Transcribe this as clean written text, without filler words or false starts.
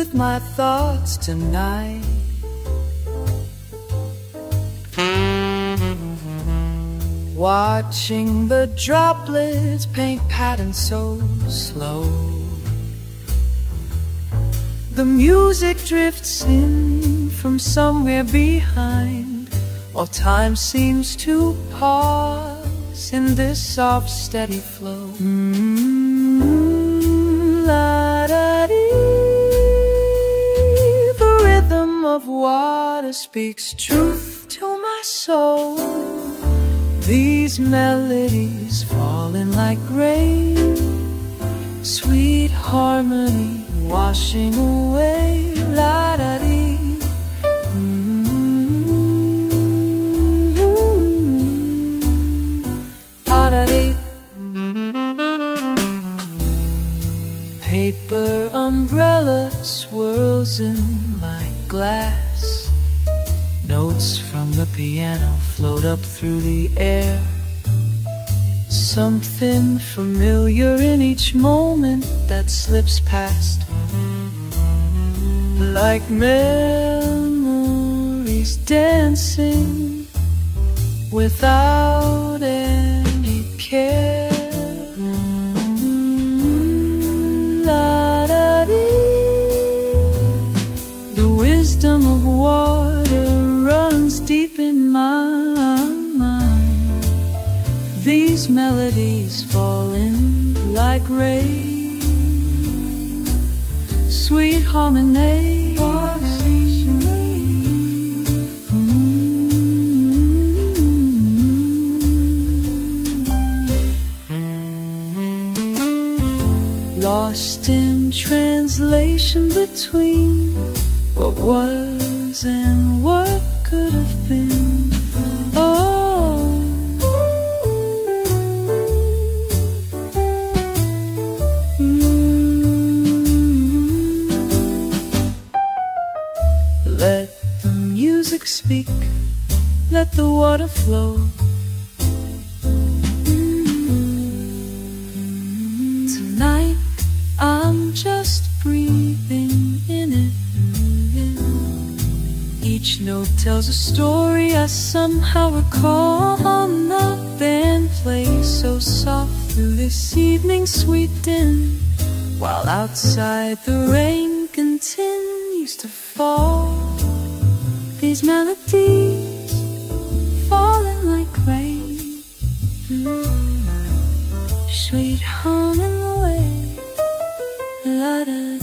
with my thoughts tonight. Watching the droplets paint patterns so slow. The music drifts in from somewhere behind. All time seems to pause in this soft, steady flow. La-da-dee. The rhythm of water speaks truth to my soul. These melodies falling like rain, sweet harmony washing away. La-da-dee. La-da-dee. Paper umbrella swirls in my glass. Notes from the piano float up through the air. Something familiar in each moment that slips past, like memories dancing without any care. La-da-dee. The wisdom of water runs deep in my mind. These melodies falling like rain, sweet harmony. Lost in translation between what was and what could have been. Oh, let the music speak, let the water flow. Tonight I'm just breathing in it. Each note tells a story I somehow recall. The band plays so soft through this evening's sweet din, while outside the rain continues to fall. These melodies falling like rain, sweet humming away. La-da.